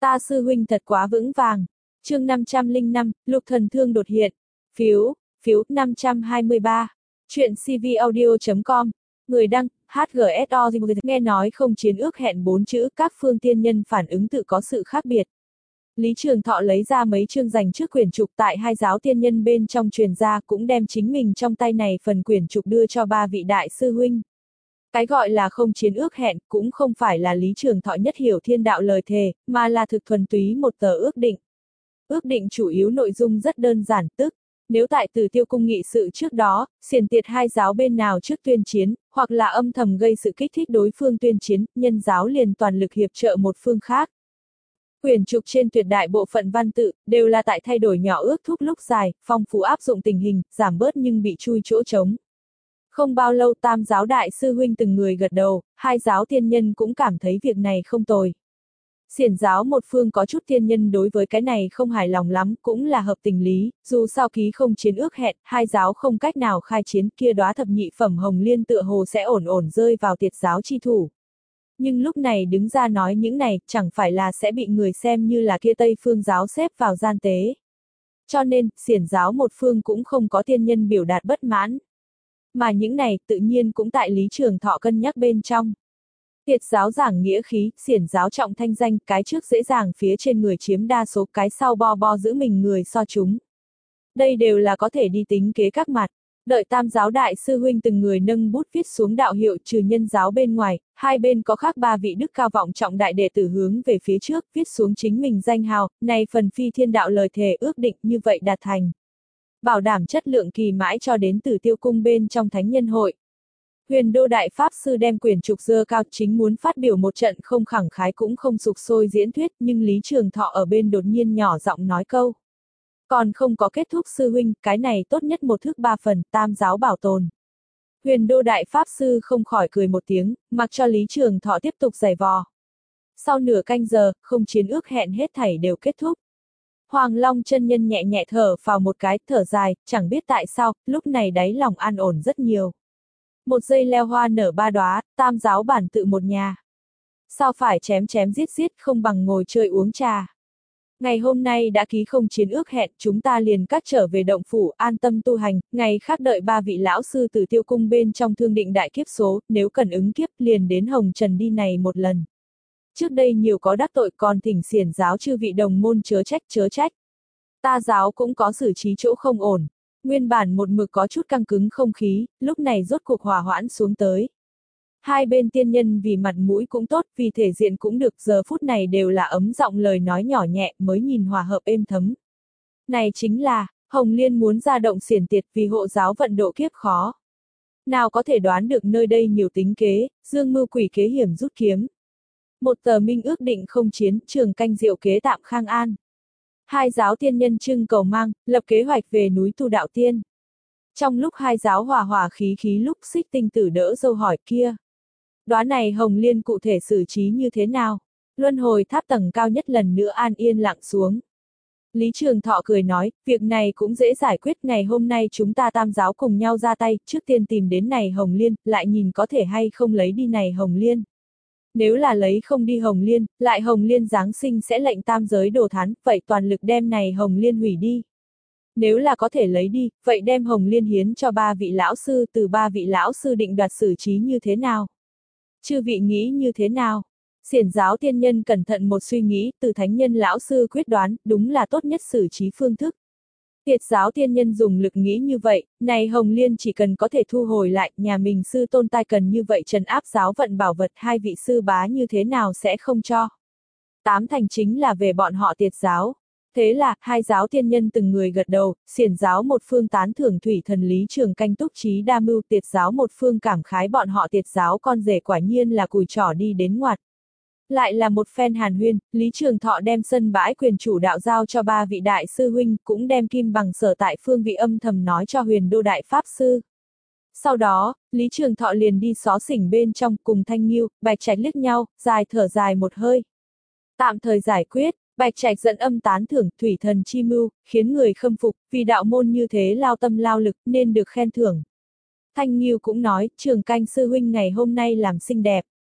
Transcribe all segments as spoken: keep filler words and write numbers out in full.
Ta sư huynh thật quá vững vàng. Chương năm trăm lẻ năm, Lục Thần Thương đột hiện. Phiếu, phiếu năm trăm hai mươi ba. Chuyện cvaudio chấm com. Người đăng, hát giê ét o. Nghe nói không chiến ước hẹn bốn chữ, các phương tiên nhân phản ứng tự có sự khác biệt. Lý Trường Thọ lấy ra mấy chương dành trước quyển trục tại hai giáo tiên nhân bên trong truyền ra, cũng đem chính mình trong tay này phần quyển trục đưa cho ba vị đại sư huynh. Cái gọi là không chiến ước hẹn cũng không phải là Lý Trường Thọ nhất hiểu thiên đạo lời thề, mà là thực thuần túy một tờ ước định. Ước định chủ yếu nội dung rất đơn giản, tức nếu tại Tử Tiêu Cung nghị sự trước đó, xiển tiệt hai giáo bên nào trước tuyên chiến, hoặc là âm thầm gây sự kích thích đối phương tuyên chiến, nhân giáo liền toàn lực hiệp trợ một phương khác. Quyển trục trên tuyệt đại bộ phận văn tự, đều là tại thay đổi nhỏ ước thúc lúc dài, phong phú áp dụng tình hình, giảm bớt nhưng bị chui chỗ trống. Không bao lâu tam giáo đại sư huynh từng người gật đầu, hai giáo tiên nhân cũng cảm thấy việc này không tồi. Xiển giáo một phương có chút tiên nhân đối với cái này không hài lòng lắm, cũng là hợp tình lý, dù sao ký không chiến ước hẹn, hai giáo không cách nào khai chiến, kia đóa thập nhị phẩm hồng liên tựa hồ sẽ ổn ổn rơi vào tiệt giáo chi thủ. Nhưng lúc này đứng ra nói những này, chẳng phải là sẽ bị người xem như là kia Tây phương giáo xếp vào gian tế. Cho nên, xiển giáo một phương cũng không có tiên nhân biểu đạt bất mãn. Mà những này, tự nhiên cũng tại Lý Trường Thọ cân nhắc bên trong. Tiệt giáo giảng nghĩa khí, xiển giáo trọng thanh danh, cái trước dễ dàng phía trên người chiếm đa số, cái sau bo bo giữ mình người so chúng. Đây đều là có thể đi tính kế các mặt. Đợi tam giáo đại sư huynh từng người nâng bút viết xuống đạo hiệu, trừ nhân giáo bên ngoài, hai bên có khác ba vị đức cao vọng trọng đại đệ tử hướng về phía trước, viết xuống chính mình danh hào, này phần phi thiên đạo lời thề ước định như vậy đạt thành. Bảo đảm chất lượng kỳ mãi cho đến Tử Tiêu Cung bên trong thánh nhân hội. Huyền Đô Đại Pháp Sư đem quyển trục dơ cao, chính muốn phát biểu một trận không khẳng khái cũng không sục sôi diễn thuyết, nhưng Lý Trường Thọ ở bên đột nhiên nhỏ giọng nói câu. Còn không có kết thúc sư huynh, cái này tốt nhất một thước ba phần, tam giáo bảo tồn. Huyền Đô Đại Pháp Sư không khỏi cười một tiếng, mặc cho Lý Trường Thọ tiếp tục giày vò. Sau nửa canh giờ, không chiến ước hẹn hết thảy đều kết thúc. Hoàng Long chân nhân nhẹ nhẹ thở vào một cái, thở dài, chẳng biết tại sao, lúc này đáy lòng an ổn rất nhiều. Một giây leo hoa nở ba đóa, tam giáo bản tự một nhà. Sao phải chém chém giết giết không bằng ngồi chơi uống trà. Ngày hôm nay đã ký không chiến ước hẹn, chúng ta liền cắt trở về động phủ, an tâm tu hành, ngày khác đợi ba vị lão sư Tử Tiêu Cung bên trong thương định đại kiếp số, nếu cần ứng kiếp liền đến Hồng Trần đi này một lần. Trước đây nhiều có đắc tội, còn thỉnh xiển giáo chư vị đồng môn chớ trách chớ trách. Ta giáo cũng có xử trí chỗ không ổn. Nguyên bản một mực có chút căng cứng không khí, lúc này rốt cuộc hòa hoãn xuống tới. Hai bên tiên nhân vì mặt mũi cũng tốt, vì thể diện cũng được, giờ phút này đều là ấm giọng lời nói nhỏ nhẹ mới nhìn hòa hợp êm thấm. Này chính là, Hồng Liên muốn ra động xiển tiệt vì hộ giáo vận độ kiếp khó. Nào có thể đoán được nơi đây nhiều tính kế, dương mưu quỷ kế hiểm rút kiếm. Một tờ minh ước định không chiến, trường canh diệu kế tạm khang an. Hai giáo tiên nhân trưng cầu mang, lập kế hoạch về núi tu đạo tiên. Trong lúc hai giáo hòa hòa khí khí lúc Xích Tinh Tử đỡ dâu hỏi kia. Đóa này Hồng Liên cụ thể xử trí như thế nào? Luân hồi tháp tầng cao nhất lần nữa an yên lặng xuống. Lý Trường Thọ cười nói, việc này cũng dễ giải quyết, ngày hôm nay chúng ta tam giáo cùng nhau ra tay, trước tiên tìm đến này Hồng Liên, lại nhìn có thể hay không lấy đi này Hồng Liên. Nếu là lấy không đi Hồng Liên, lại Hồng Liên Giáng sinh sẽ lệnh tam giới đồ thán, vậy toàn lực đem này Hồng Liên hủy đi. Nếu là có thể lấy đi, vậy đem Hồng Liên hiến cho ba vị lão sư, từ ba vị lão sư định đoạt xử trí như thế nào? Chư vị nghĩ như thế nào? Xiển giáo tiên nhân cẩn thận một suy nghĩ, từ thánh nhân lão sư quyết đoán, đúng là tốt nhất xử trí phương thức. Tiệt giáo tiên nhân dùng lực nghĩ như vậy, này Hồng Liên chỉ cần có thể thu hồi lại, nhà mình sư tôn tai cần như vậy trấn áp giáo vận bảo vật, hai vị sư bá như thế nào sẽ không cho. Tám thành chính là về bọn họ tiệt giáo. Thế là, hai giáo tiên nhân từng người gật đầu, xiển giáo một phương tán thưởng thủy thần Lý Trường Canh túc trí đa mưu, tiệt giáo một phương cảm khái bọn họ tiệt giáo con rể quả nhiên là cùi trỏ đi đến ngoặt. Lại là một phen hàn huyên, Lý Trường Thọ đem sân bãi quyền chủ đạo giao cho ba vị đại sư huynh, cũng đem kim bằng sở tại phương vị âm thầm nói cho Huyền Đô Đại Pháp Sư. Sau đó, Lý Trường Thọ liền đi xó xỉnh bên trong cùng Thanh Nghiêu, Bạch Trạch liếc nhau, dài thở dài một hơi. Tạm thời giải quyết, Bạch Trạch dẫn âm tán thưởng thủy thần chi mưu, khiến người khâm phục, vì đạo môn như thế lao tâm lao lực nên được khen thưởng. Thanh Nghiêu cũng nói, Trường Canh sư huynh ngày hôm nay làm xinh đẹp.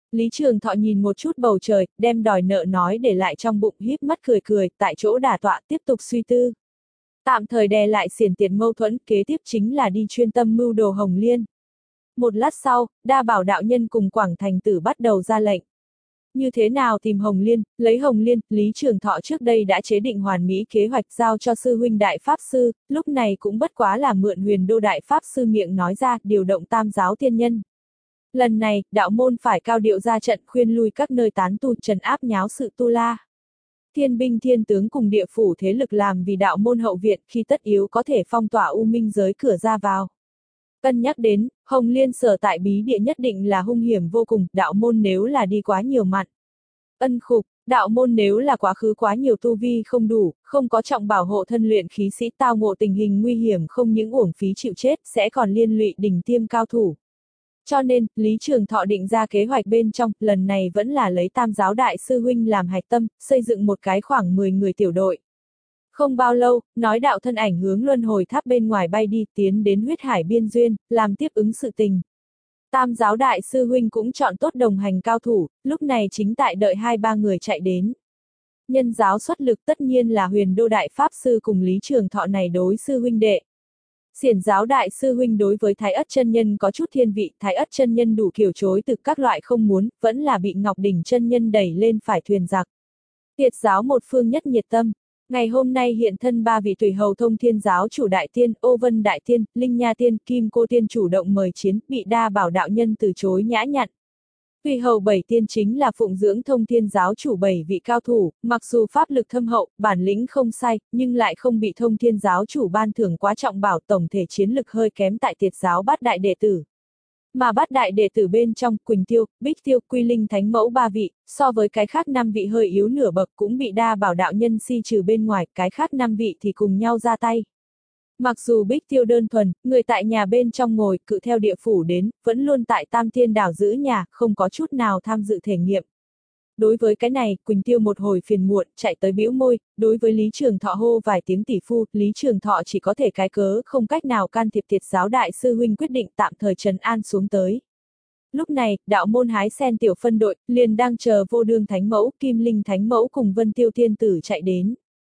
Lý Trường Thọ nhìn một chút bầu trời, đem đòi nợ nói để lại trong bụng, híp mắt cười cười, tại chỗ đả tọa tiếp tục suy tư. Tạm thời đè lại xiển tiền mâu thuẫn, kế tiếp chính là đi chuyên tâm mưu đồ Hồng Liên. Một lát sau, Đa Bảo đạo nhân cùng Quảng Thành Tử bắt đầu ra lệnh. Như thế nào tìm Hồng Liên, lấy Hồng Liên, Lý Trường Thọ trước đây đã chế định hoàn mỹ kế hoạch giao cho sư huynh Đại Pháp Sư, lúc này cũng bất quá là mượn Huyền Đô Đại Pháp Sư miệng nói ra, điều động tam giáo tiên nhân. Lần này, đạo môn phải cao điệu ra trận khuyên lui các nơi tán tu trấn áp nháo sự tu la. Thiên binh thiên tướng cùng địa phủ thế lực làm vì đạo môn hậu viện khi tất yếu có thể phong tỏa u minh giới cửa ra vào. Cân nhắc đến, Hồng Liên sở tại bí địa nhất định là hung hiểm vô cùng, đạo môn nếu là đi quá nhiều mặn. Ân khục, đạo môn nếu là quá khứ quá nhiều tu vi không đủ, không có trọng bảo hộ thân luyện khí sĩ tao ngộ tình hình nguy hiểm không những uổng phí chịu chết sẽ còn liên lụy đỉnh tiêm cao thủ. Cho nên, Lý Trường Thọ định ra kế hoạch bên trong, lần này vẫn là lấy tam giáo đại sư huynh làm hạch tâm, xây dựng một cái khoảng mười người tiểu đội. Không bao lâu, nói đạo thân ảnh hướng luân hồi tháp bên ngoài bay đi, tiến đến huyết hải biên duyên, làm tiếp ứng sự tình. Tam giáo đại sư huynh cũng chọn tốt đồng hành cao thủ, lúc này chính tại đợi hai ba người chạy đến. Nhân giáo xuất lực tất nhiên là Huyền Đô Đại Pháp Sư cùng Lý Trường Thọ này đối sư huynh đệ. Xiển giáo đại sư huynh đối với Thái Ất chân nhân có chút thiên vị, Thái Ất chân nhân đủ kiểu chối từ các loại không muốn, vẫn là bị Ngọc Đỉnh chân nhân đẩy lên phải thuyền giặc. Tiệt giáo một phương nhất nhiệt tâm. Ngày hôm nay hiện thân ba vị tùy hầu Thông Thiên giáo chủ đại tiên, Ô Vân đại tiên, Linh Nha tiên, Kim Cô tiên chủ động mời chiến, bị Đa Bảo đạo nhân từ chối nhã nhặn. Tùy hầu bảy tiên chính là phụng dưỡng Thông Thiên giáo chủ bảy vị cao thủ, mặc dù pháp lực thâm hậu, bản lĩnh không sai, nhưng lại không bị Thông Thiên giáo chủ ban thưởng quá trọng bảo, tổng thể chiến lực hơi kém tại Tiệt giáo bát đại đệ tử. Mà bát đại đệ tử bên trong, Quỳnh Tiêu, Bích Tiêu, Quy Linh Thánh Mẫu ba vị, so với cái khác năm vị hơi yếu nửa bậc cũng bị Đa Bảo đạo nhân si trừ bên ngoài, cái khác năm vị thì cùng nhau ra tay. Mặc dù Bích Tiêu đơn thuần, người tại nhà bên trong ngồi, cự theo địa phủ đến, vẫn luôn tại Tam Thiên đảo giữ nhà, không có chút nào tham dự thể nghiệm. Đối với cái này, Quỳnh Tiêu một hồi phiền muộn, chạy tới bĩu môi, đối với Lý Trường Thọ hô vài tiếng tỷ phu, Lý Trường Thọ chỉ có thể cái cớ, không cách nào can thiệp Tiệt giáo đại sư huynh quyết định tạm thời trấn an xuống tới. Lúc này, đạo môn hái sen tiểu phân đội, liền đang chờ Vô Đương Thánh Mẫu, Kim Linh Thánh Mẫu cùng Vân Tiêu Thiên Tử chạy đến.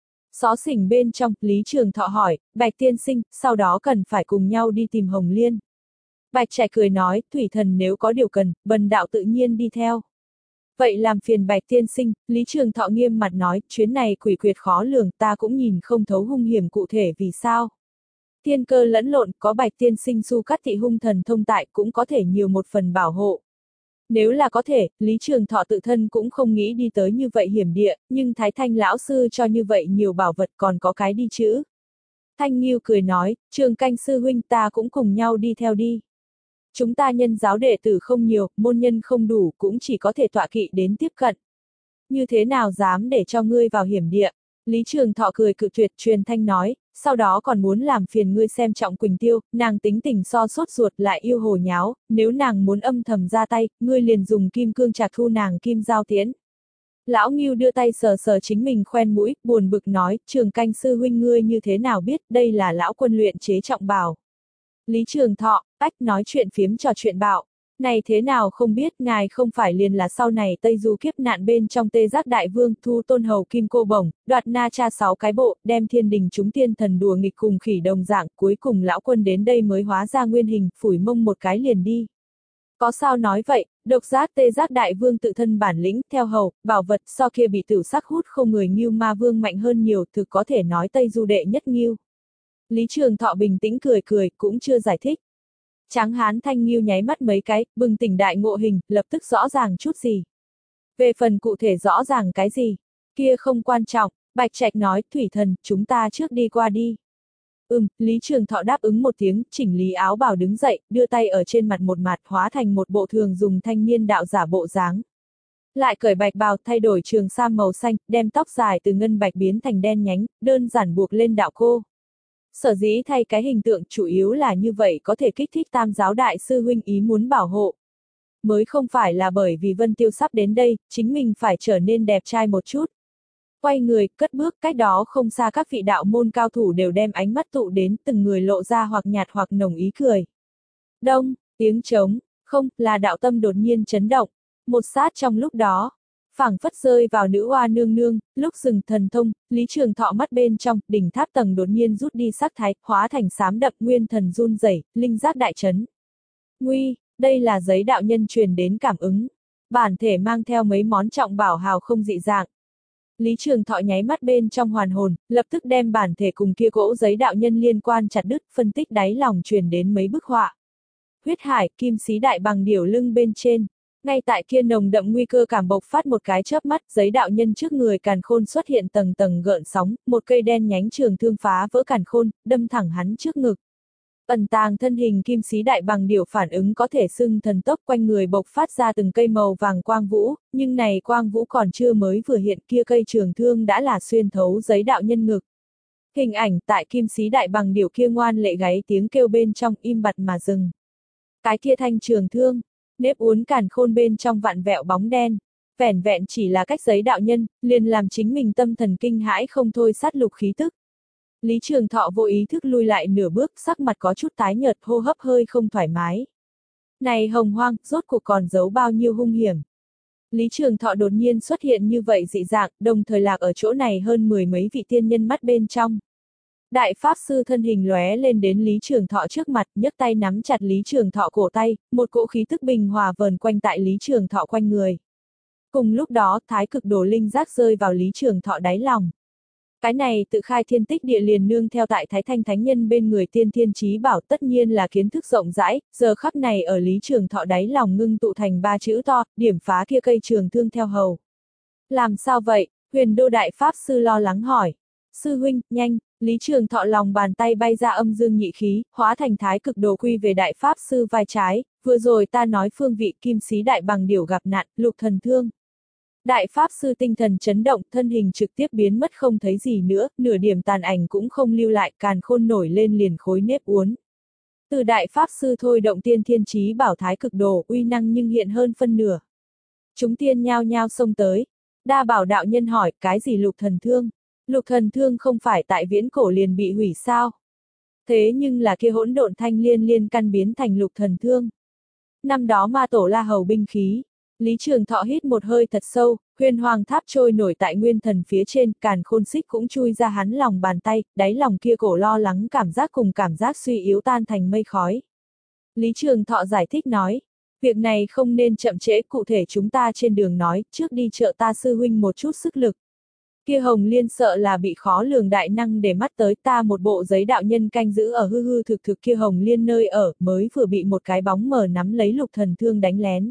Xó xỉnh bên trong, Lý Trường Thọ hỏi, Bạch tiên sinh, sau đó cần phải cùng nhau đi tìm Hồng Liên. Bạch Trạch cười nói, thủy thần nếu có điều cần, bần đạo tự nhiên đi theo. Vậy làm phiền Bạch tiên sinh, Lý Trường Thọ nghiêm mặt nói, chuyến này quỷ quyệt khó lường, ta cũng nhìn không thấu hung hiểm cụ thể vì sao. Thiên cơ lẫn lộn, có Bạch tiên sinh su cắt thị hung thần thông tại cũng có thể nhiều một phần bảo hộ. Nếu là có thể, Lý Trường Thọ tự thân cũng không nghĩ đi tới như vậy hiểm địa, nhưng Thái Thanh lão sư cho như vậy nhiều bảo vật còn có cái đi chữ. Thanh Nghiêu cười nói, Trường Canh sư huynh ta cũng cùng nhau đi theo đi. Chúng ta nhân giáo đệ tử không nhiều, môn nhân không đủ, cũng chỉ có thể tọa kỵ đến tiếp cận. Như thế nào dám để cho ngươi vào hiểm địa? Lý Trường Thọ cười cự tuyệt, truyền thanh nói, sau đó còn muốn làm phiền ngươi xem trọng Quỳnh Tiêu, nàng tính tình so sốt ruột lại yêu hồ nháo, nếu nàng muốn âm thầm ra tay, ngươi liền dùng kim cương trạc thu nàng kim giao tiễn. Lão Ngưu đưa tay sờ sờ chính mình khoen mũi, buồn bực nói, Trường Canh sư huynh ngươi như thế nào biết, đây là lão quân luyện chế trọng bảo. Lý Trường Thọ, ách nói chuyện phiếm trò chuyện bảo. Này thế nào không biết, ngài không phải liền là sau này Tây Du kiếp nạn bên trong Tê Giác Đại Vương thu tôn hầu kim cô bổng, đoạt na cha sáu cái bộ, đem thiên đình chúng tiên thần đùa nghịch cùng khỉ đồng dạng, cuối cùng lão quân đến đây mới hóa ra nguyên hình, phủi mông một cái liền đi. Có sao nói vậy, độc giác Tê Giác Đại Vương tự thân bản lĩnh, theo hầu, bảo vật so kia bị tử sắc hút không người Ngưu Ma Vương mạnh hơn nhiều, thực có thể nói Tây Du đệ nhất Ngưu. Lý Trường Thọ bình tĩnh cười cười, cũng chưa giải thích. Tráng hán Thanh Nghiêu nháy mắt mấy cái, bừng tỉnh đại ngộ hình, lập tức rõ ràng chút gì. Về phần cụ thể rõ ràng cái gì, kia không quan trọng, Bạch Trạch nói, thủy thần, chúng ta trước đi qua đi. Ừm, Lý Trường Thọ đáp ứng một tiếng, chỉnh lý áo bào đứng dậy, đưa tay ở trên mặt một mặt hóa thành một bộ thường dùng thanh niên đạo giả bộ dáng. Lại cởi bạch bào, thay đổi trường sam màu xanh, đem tóc dài từ ngân bạch biến thành đen nhánh, đơn giản buộc lên đạo cô. Sở dĩ thay cái hình tượng chủ yếu là như vậy có thể kích thích tam giáo đại sư huynh ý muốn bảo hộ. Mới không phải là bởi vì Vân Tiêu sắp đến đây, chính mình phải trở nên đẹp trai một chút. Quay người, cất bước, cách đó không xa các vị đạo môn cao thủ đều đem ánh mắt tụ đến, từng người lộ ra hoặc nhạt hoặc nồng ý cười. Đông, tiếng trống, không, là đạo tâm đột nhiên chấn động. Một sát trong lúc đó, phảng phất rơi vào nữ oa nương nương, lúc dừng thần thông, Lý Trường Thọ mắt bên trong, đỉnh tháp tầng đột nhiên rút đi sắc thái, hóa thành xám đậm, nguyên thần run rẩy, linh giác đại chấn. Nguy, đây là giấy đạo nhân truyền đến cảm ứng. Bản thể mang theo mấy món trọng bảo hào không dị dạng. Lý Trường Thọ nháy mắt bên trong hoàn hồn, lập tức đem bản thể cùng kia gỗ giấy đạo nhân liên quan chặt đứt, phân tích đáy lòng truyền đến mấy bức họa. Huyết hải, kim xí đại bằng điểu lưng bên trên. Ngay tại kia nồng đậm nguy cơ cảm bộc phát một cái chớp mắt, giấy đạo nhân trước người càn khôn xuất hiện tầng tầng gợn sóng, một cây đen nhánh trường thương phá vỡ càn khôn, đâm thẳng hắn trước ngực. Ẩn tàng thân hình kim xí đại bằng điểu phản ứng có thể xưng thần tốc, quanh người bộc phát ra từng cây màu vàng quang vũ, nhưng này quang vũ còn chưa mới vừa hiện, kia cây trường thương đã là xuyên thấu giấy đạo nhân ngực. Hình ảnh tại kim xí đại bằng điểu kia ngoan lệ gáy tiếng kêu bên trong im bặt mà dừng. Cái kia thanh trường thương, nếp uốn càn khôn bên trong vặn vẹo bóng đen, vẻn vẹn chỉ là cách giấy đạo nhân, liền làm chính mình tâm thần kinh hãi không thôi sát lục khí tức. Lý Trường Thọ vô ý thức lui lại nửa bước, sắc mặt có chút tái nhợt, hô hấp hơi không thoải mái. Này hồng hoang, rốt cuộc còn giấu bao nhiêu hung hiểm. Lý Trường Thọ đột nhiên xuất hiện như vậy dị dạng, đồng thời lạc ở chỗ này hơn mười mấy vị tiên nhân mắt bên trong. Đại Pháp Sư thân hình lóe lên đến Lý Trường Thọ trước mặt, nhấc tay nắm chặt Lý Trường Thọ cổ tay, một cỗ khí tức bình hòa vờn quanh tại Lý Trường Thọ quanh người. Cùng lúc đó, thái cực đồ linh giác rơi vào Lý Trường Thọ đáy lòng. Cái này tự khai thiên tích địa liền nương theo tại Thái Thanh Thánh Nhân bên người tiên thiên chí bảo tất nhiên là kiến thức rộng rãi, giờ khắc này ở Lý Trường Thọ đáy lòng ngưng tụ thành ba chữ to, điểm phá kia cây trường thương theo hầu. Làm sao vậy? Huyền Đô Đại Pháp Sư lo lắng hỏi. Sư huynh, nhanh! Lý Trường Thọ lòng bàn tay bay ra âm dương nhị khí, hóa thành thái cực đồ quy về Đại Pháp Sư vai trái, vừa rồi ta nói phương vị kim xí đại bằng điểu gặp nạn, lục thần thương. Đại Pháp Sư tinh thần chấn động, thân hình trực tiếp biến mất không thấy gì nữa, nửa điểm tàn ảnh cũng không lưu lại, càn khôn nổi lên liền khối nếp uốn. Từ Đại Pháp Sư thôi động tiên thiên chí bảo thái cực đồ, uy năng nhưng hiện hơn phân nửa. Chúng tiên nhao nhao xông tới. Đa Bảo đạo nhân hỏi, cái gì lục thần thương? Lục thần thương không phải tại viễn cổ liền bị hủy sao? Thế nhưng là kia hỗn độn thanh liên liên căn biến thành lục thần thương. Năm đó ma tổ La Hầu binh khí. Lý Trường Thọ hít một hơi thật sâu, huyền hoàng tháp trôi nổi tại nguyên thần phía trên, càn khôn xích cũng chui ra hắn lòng bàn tay, đáy lòng kia cổ lo lắng cảm giác cùng cảm giác suy yếu tan thành mây khói. Lý Trường Thọ giải thích nói, việc này không nên chậm trễ, cụ thể chúng ta trên đường nói, trước đi trợ ta sư huynh một chút sức lực. Kia Hồng Liên sợ là bị khó lường đại năng để mắt tới, ta một bộ giấy đạo nhân canh giữ ở hư hư thực thực kia Hồng Liên nơi ở, mới vừa bị một cái bóng mờ nắm lấy lục thần thương đánh lén.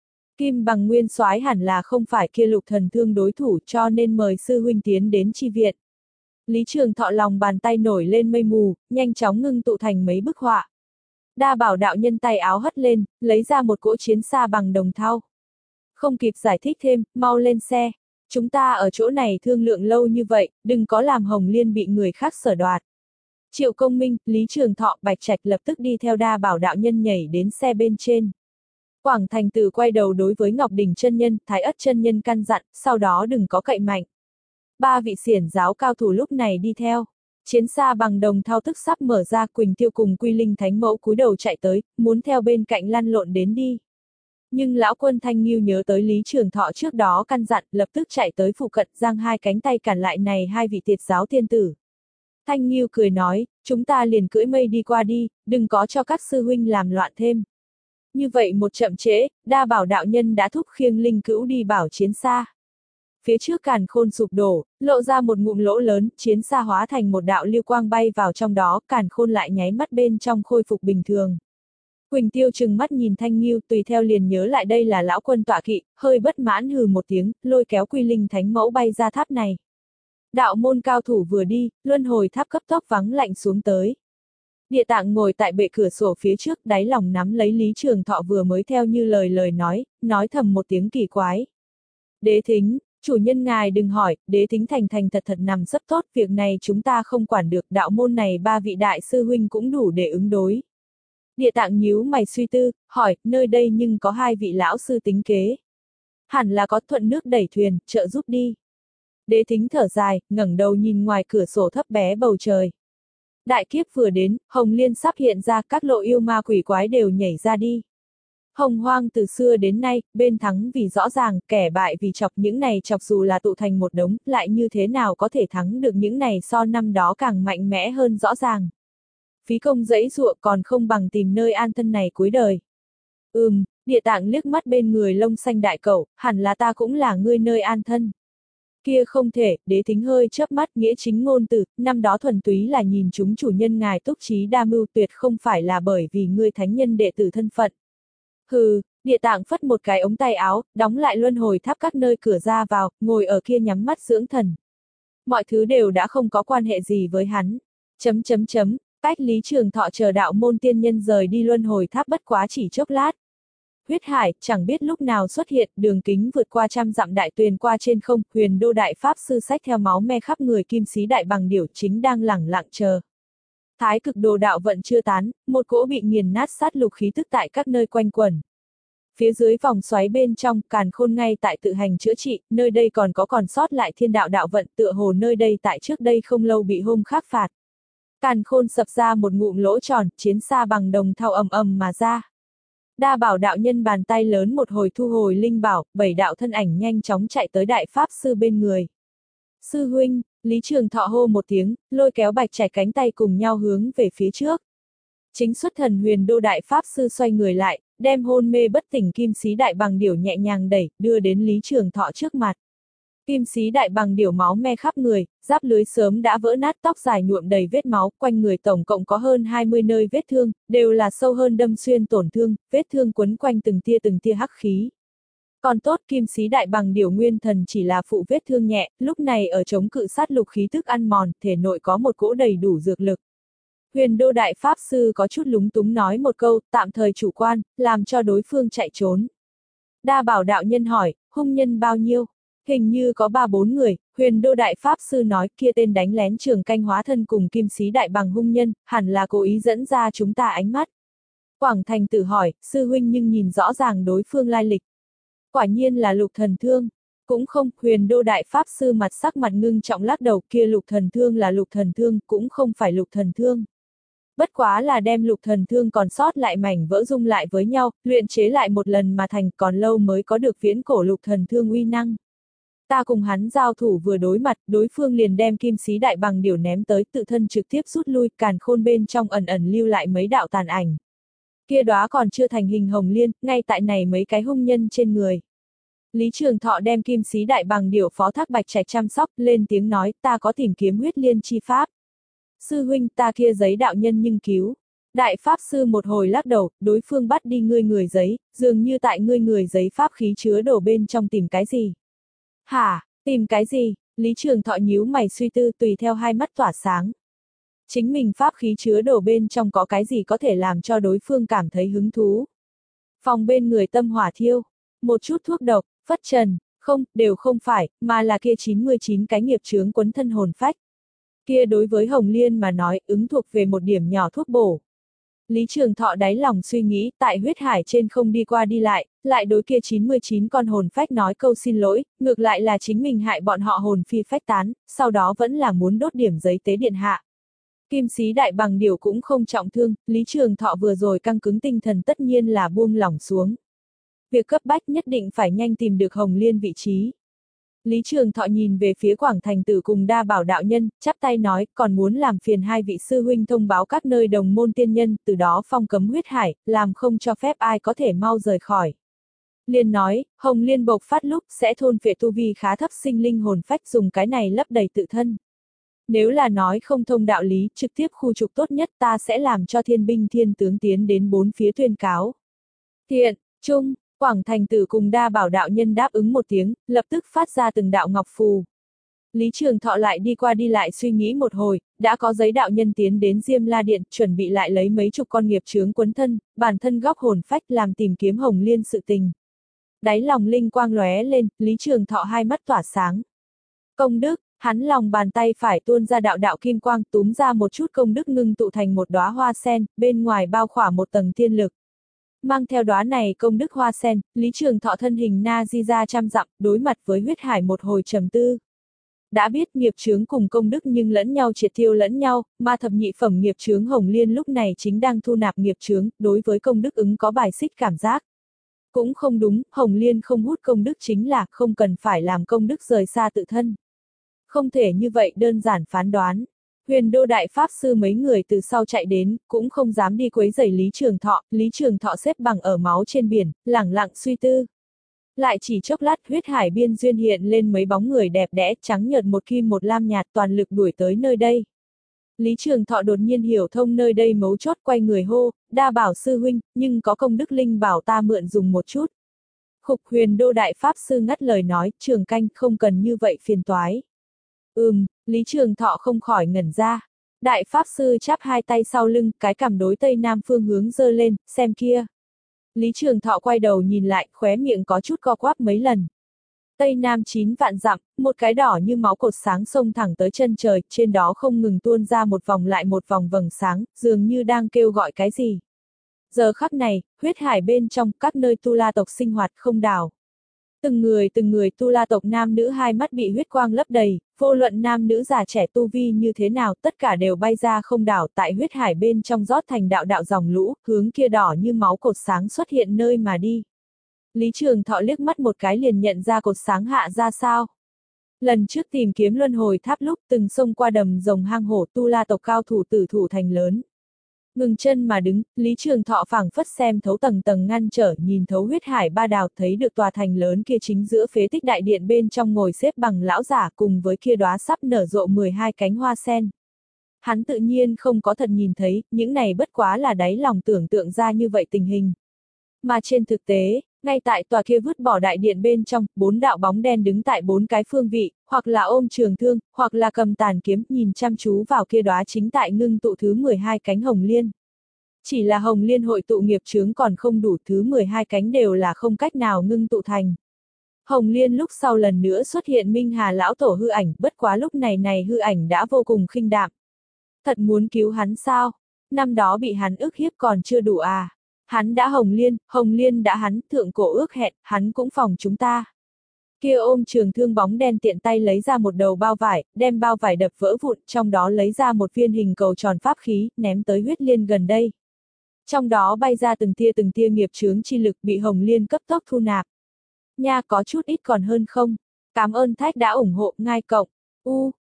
Kim Bằng Nguyên Soái hẳn là không phải kia lục thần thương đối thủ, cho nên mời sư huynh tiến đến chi viện. Lý Trường Thọ lòng bàn tay nổi lên mây mù, nhanh chóng ngưng tụ thành mấy bức họa. Đa Bảo đạo nhân tay áo hất lên, lấy ra một cỗ chiến xa bằng đồng thau. Không kịp giải thích thêm, mau lên xe. Chúng ta ở chỗ này thương lượng lâu như vậy, đừng có làm Hồng Liên bị người khác sở đoạt. Triệu Công Minh, Lý Trường Thọ, Bạch Trạch lập tức đi theo Đa Bảo đạo nhân nhảy đến xe bên trên. Quảng Thành Tử quay đầu đối với Ngọc Đỉnh chân nhân, Thái Ất chân nhân căn dặn, sau đó đừng có cậy mạnh. Ba vị xiển giáo cao thủ lúc này đi theo. Chiến xa bằng đồng thau tức sắp mở ra, Quỳnh Tiêu cùng Quy Linh Thánh Mẫu cúi đầu chạy tới, muốn theo bên cạnh lăn lộn đến đi. Nhưng lão quân Thanh Nghiêu nhớ tới Lý Trường Thọ trước đó căn dặn, lập tức chạy tới phụ cận, giang hai cánh tay cản lại này hai vị tiệt giáo tiên tử. Thanh Nghiêu cười nói, chúng ta liền cưỡi mây đi qua đi, đừng có cho các sư huynh làm loạn thêm. Như vậy một chậm trễ, Đa Bảo đạo nhân đã thúc khiêng linh cữu đi bảo chiến xa. Phía trước càn khôn sụp đổ, lộ ra một ngụm lỗ lớn, chiến xa hóa thành một đạo lưu quang bay vào trong đó, càn khôn lại nháy mắt bên trong khôi phục bình thường. Quỳnh Tiêu trừng mắt nhìn Thanh Nghiêu, tùy theo liền nhớ lại đây là lão quân tọa kỵ, hơi bất mãn hừ một tiếng, lôi kéo Quy Linh Thánh Mẫu bay ra tháp này. Đạo môn cao thủ vừa đi, luân hồi tháp cấp tốc vắng lạnh xuống tới. Địa Tạng ngồi tại bệ cửa sổ phía trước, đáy lòng nắm lấy Lý Trường Thọ vừa mới theo như lời lời nói, nói thầm một tiếng kỳ quái. Đế Thính, chủ nhân ngài đừng hỏi, Đế Thính thành thành thật thật nằm rất tốt, việc này chúng ta không quản được, đạo môn này ba vị đại sư huynh cũng đủ để ứng đối. Địa Tạng nhíu mày suy tư, hỏi, nơi đây nhưng có hai vị lão sư tính kế. Hẳn là có thuận nước đẩy thuyền, trợ giúp đi. Đế Thính thở dài, ngẩng đầu nhìn ngoài cửa sổ thấp bé bầu trời. Đại kiếp vừa đến, Hồng Liên sắp hiện ra, các lộ yêu ma quỷ quái đều nhảy ra đi. Hồng hoang từ xưa đến nay, bên thắng vì rõ ràng, kẻ bại vì chọc, những này chọc dù là tụ thành một đống, lại như thế nào có thể thắng được những này so năm đó càng mạnh mẽ hơn rõ ràng. Phí công dẫy dụa còn không bằng tìm nơi an thân này cuối đời. Ừm, Địa Tạng liếc mắt bên người lông xanh đại cẩu, hẳn là ta cũng là ngươi nơi an thân. Kia không thể, Đế Thính hơi chớp mắt, nghĩa chính ngôn từ, năm đó thuần túy là nhìn chúng chủ nhân ngài túc trí đa mưu, tuyệt không phải là bởi vì ngươi thánh nhân đệ tử thân phận. Hừ, Địa Tạng phất một cái ống tay áo, đóng lại luân hồi tháp các nơi cửa ra vào, ngồi ở kia nhắm mắt dưỡng thần. Mọi thứ đều đã không có quan hệ gì với hắn. Chấm chấm chấm, cách Lý Trường Thọ chờ đạo môn tiên nhân rời đi luân hồi tháp bất quá chỉ chốc lát. Huyết hải, chẳng biết lúc nào xuất hiện, đường kính vượt qua trăm dặm đại tuyền qua trên không, Huyền Đô đại pháp sư xách theo máu me khắp người kim sĩ đại bằng điểu chính đang lẳng lặng chờ. Thái cực đồ đạo vận chưa tán, một cỗ bị nghiền nát sát lục khí tức tại các nơi quanh quẩn. Phía dưới vòng xoáy bên trong, càn khôn ngay tại tự hành chữa trị, nơi đây còn có còn sót lại thiên đạo đạo vận, tựa hồ nơi đây tại trước đây không lâu bị hôm khác phạt. Càn khôn sập ra một ngụm lỗ tròn, chiến xa bằng đồng thau ầm ầm mà ra. Đa bảo đạo nhân bàn tay lớn một hồi thu hồi linh bảo, bảy đạo thân ảnh nhanh chóng chạy tới đại pháp sư bên người. Sư huynh, Lý Trường Thọ hô một tiếng, lôi kéo Bạch Trạch cánh tay cùng nhau hướng về phía trước. Chính xuất thần Huyền Đô đại pháp sư xoay người lại, đem hôn mê bất tỉnh kim sĩ đại bằng điểu nhẹ nhàng đẩy, đưa đến Lý Trường Thọ trước mặt. Kim sĩ đại bằng điểu máu me khắp người, giáp lưới sớm đã vỡ nát, tóc dài nhuộm đầy vết máu, quanh người tổng cộng có hơn hai mươi nơi vết thương, đều là sâu hơn đâm xuyên tổn thương, vết thương quấn quanh từng tia từng tia hắc khí. Còn tốt kim sĩ đại bằng điểu nguyên thần chỉ là phụ vết thương nhẹ, lúc này ở chống cự sát lục khí tức ăn mòn, thể nội có một cỗ đầy đủ dược lực. Huyền Đô đại pháp sư có chút lúng túng nói một câu, tạm thời chủ quan, làm cho đối phương chạy trốn. Đa bảo đạo nhân hỏi, hung nhân bao nhiêu? Hình như có ba bốn người, Huyền Đô đại pháp sư nói, kia tên đánh lén trường canh hóa thân cùng kim sĩ đại bằng hung nhân, hẳn là cố ý dẫn ra chúng ta ánh mắt. Quảng Thành Tử hỏi, sư huynh nhưng nhìn rõ ràng đối phương lai lịch. Quả nhiên là Lục Thần Thương. Cũng không, Huyền Đô đại pháp sư mặt sắc mặt ngưng trọng lắc đầu, kia Lục Thần Thương là Lục Thần Thương, cũng không phải Lục Thần Thương. Bất quá là đem Lục Thần Thương còn sót lại mảnh vỡ dung lại với nhau, luyện chế lại một lần mà thành, còn lâu mới có được viễn cổ Lục Thần Thương uy năng. Ta cùng hắn giao thủ vừa đối mặt, đối phương liền đem kim sĩ đại bằng điểu ném tới, tự thân trực tiếp rút lui, càn khôn bên trong ẩn ẩn lưu lại mấy đạo tàn ảnh. Kia đóa còn chưa thành hình hồng liên, ngay tại này mấy cái hung nhân trên người. Lý Trường Thọ đem kim sĩ đại bằng điểu phó thác Bạch Trạch chăm sóc, lên tiếng nói, ta có tìm kiếm huyết liên chi pháp. Sư huynh, ta kia giấy đạo nhân nhưng cứu. Đại pháp sư một hồi lắc đầu, đối phương bắt đi ngươi người giấy, dường như tại ngươi người giấy pháp khí chứa đổ bên trong tìm cái gì. Hả, tìm cái gì? Lý Trường Thọ nhíu mày suy tư, tùy theo hai mắt tỏa sáng. Chính mình pháp khí chứa đổ bên trong có cái gì có thể làm cho đối phương cảm thấy hứng thú. Phòng bên người tâm hỏa thiêu, một chút thuốc độc, phất trần, không, đều không phải, mà là kia chín mươi chín cái nghiệp chướng quấn thân hồn phách. Kia đối với Hồng Liên mà nói, ứng thuộc về một điểm nhỏ thuốc bổ. Lý Trường Thọ đáy lòng suy nghĩ, tại huyết hải trên không đi qua đi lại, lại đối kia chín mươi chín con hồn phách nói câu xin lỗi, ngược lại là chính mình hại bọn họ hồn phi phách tán, sau đó vẫn là muốn đốt điểm giấy tế điện hạ. Kim sĩ đại bằng điểu cũng không trọng thương, Lý Trường Thọ vừa rồi căng cứng tinh thần tất nhiên là buông lỏng xuống. Việc cấp bách nhất định phải nhanh tìm được Hồng Liên vị trí. Lý Trường Thọ nhìn về phía Quảng Thành Tử cùng Đa bảo đạo nhân, chắp tay nói, còn muốn làm phiền hai vị sư huynh thông báo các nơi đồng môn tiên nhân, từ đó phong cấm huyết hải, làm không cho phép ai có thể mau rời khỏi. Liên nói, Hồng Liên bộc phát lúc sẽ thôn phệ tu vi khá thấp sinh linh hồn phách, dùng cái này lấp đầy tự thân. Nếu là nói không thông đạo lý, trực tiếp khu trục tốt nhất, ta sẽ làm cho thiên binh thiên tướng tiến đến bốn phía tuyên cáo. Thiện, trung. Quảng Thành Tử cùng Đa bảo đạo nhân đáp ứng một tiếng, lập tức phát ra từng đạo ngọc phù. Lý Trường Thọ lại đi qua đi lại suy nghĩ một hồi, đã có giấy đạo nhân tiến đến Diêm La Điện, chuẩn bị lại lấy mấy chục con nghiệp chướng quấn thân, bản thân góc hồn phách làm tìm kiếm Hồng Liên sự tình. Đáy lòng linh quang lóe lên, Lý Trường Thọ hai mắt tỏa sáng. Công đức, hắn lòng bàn tay phải tuôn ra đạo đạo kim quang, túm ra một chút công đức ngưng tụ thành một đóa hoa sen, bên ngoài bao khỏa một tầng thiên lực. Mang theo đóa này công đức hoa sen, Lý Trường Thọ thân hình na di ra trăm dặm, đối mặt với huyết hải một hồi trầm tư. Đã biết nghiệp chướng cùng công đức nhưng lẫn nhau triệt tiêu lẫn nhau, mà thập nhị phẩm nghiệp chướng Hồng Liên lúc này chính đang thu nạp nghiệp chướng, đối với công đức ứng có bài xích cảm giác. Cũng không đúng, Hồng Liên không hút công đức chính là không cần phải làm công đức rời xa tự thân. Không thể như vậy đơn giản phán đoán. Huyền Đô Đại Pháp Sư mấy người từ sau chạy đến, cũng không dám đi quấy rầy Lý Trường Thọ, Lý Trường Thọ xếp bằng ở máu trên biển, lẳng lặng suy tư. Lại chỉ chốc lát huyết hải biên duyên hiện lên mấy bóng người đẹp đẽ, trắng nhợt một kim một lam nhạt toàn lực đuổi tới nơi đây. Lý Trường Thọ đột nhiên hiểu thông nơi đây mấu chốt quay người hô, đa bảo sư huynh, nhưng có công đức linh bảo ta mượn dùng một chút. Khục Huyền Đô Đại Pháp Sư ngắt lời nói, Trường canh không cần như vậy phiền toái. Ừm, Lý Trường Thọ không khỏi ngẩn ra. Đại Pháp Sư chắp hai tay sau lưng, cái cằm đối tây nam phương hướng giơ lên, xem kia. Lý Trường Thọ quay đầu nhìn lại, khóe miệng có chút co quắp mấy lần. Tây Nam chín vạn dặm, một cái đỏ như máu cột sáng xông thẳng tới chân trời, trên đó không ngừng tuôn ra một vòng lại một vòng vầng sáng, dường như đang kêu gọi cái gì. Giờ khắc này, huyết hải bên trong các nơi Tu La tộc sinh hoạt không đảo. Từng người từng người Tu La tộc nam nữ hai mắt bị huyết quang lấp đầy, vô luận nam nữ già trẻ tu vi như thế nào tất cả đều bay ra không đảo tại huyết hải bên trong rót thành đạo đạo dòng lũ, hướng kia đỏ như máu cột sáng xuất hiện nơi mà đi. Lý Trường Thọ liếc mắt một cái liền nhận ra cột sáng hạ ra sao. Lần trước tìm kiếm luân hồi tháp lúc từng xông qua đầm rồng hang hổ Tu La tộc cao thủ tử thủ thành lớn. Ngừng chân mà đứng, Lý Trường Thọ phảng phất xem thấu tầng tầng ngăn trở nhìn thấu huyết hải ba đào thấy được tòa thành lớn kia chính giữa phế tích đại điện bên trong ngồi xếp bằng lão giả cùng với kia đóa sắp nở rộ mười hai cánh hoa sen. Hắn tự nhiên không có thật nhìn thấy, những này bất quá là đáy lòng tưởng tượng ra như vậy tình hình. Mà trên thực tế, ngay tại tòa kia vứt bỏ đại điện bên trong, bốn đạo bóng đen đứng tại bốn cái phương vị, hoặc là ôm trường thương, hoặc là cầm tàn kiếm, nhìn chăm chú vào kia đóa chính tại ngưng tụ thứ mười hai cánh hồng liên. Chỉ là hồng liên hội tụ nghiệp chướng còn không đủ, thứ mười hai cánh đều là không cách nào ngưng tụ thành. Hồng liên lúc sau lần nữa xuất hiện Minh Hà lão tổ hư ảnh, bất quá lúc này này hư ảnh đã vô cùng khinh đạm. Thật muốn cứu hắn sao? Năm đó bị hắn ức hiếp còn chưa đủ à? Hắn đã hồng liên, hồng liên đã hắn, thượng cổ ước hẹn, hắn cũng phòng chúng ta. Kia ôm trường thương bóng đen tiện tay lấy ra một đầu bao vải, đem bao vải đập vỡ vụn, trong đó lấy ra một viên hình cầu tròn pháp khí, ném tới huyết liên gần đây. Trong đó bay ra từng tia từng tia nghiệp chướng chi lực bị hồng liên cấp tốc thu nạp. Nha có chút ít còn hơn không? Cảm ơn Thách đã ủng hộ, ngai cộng. U,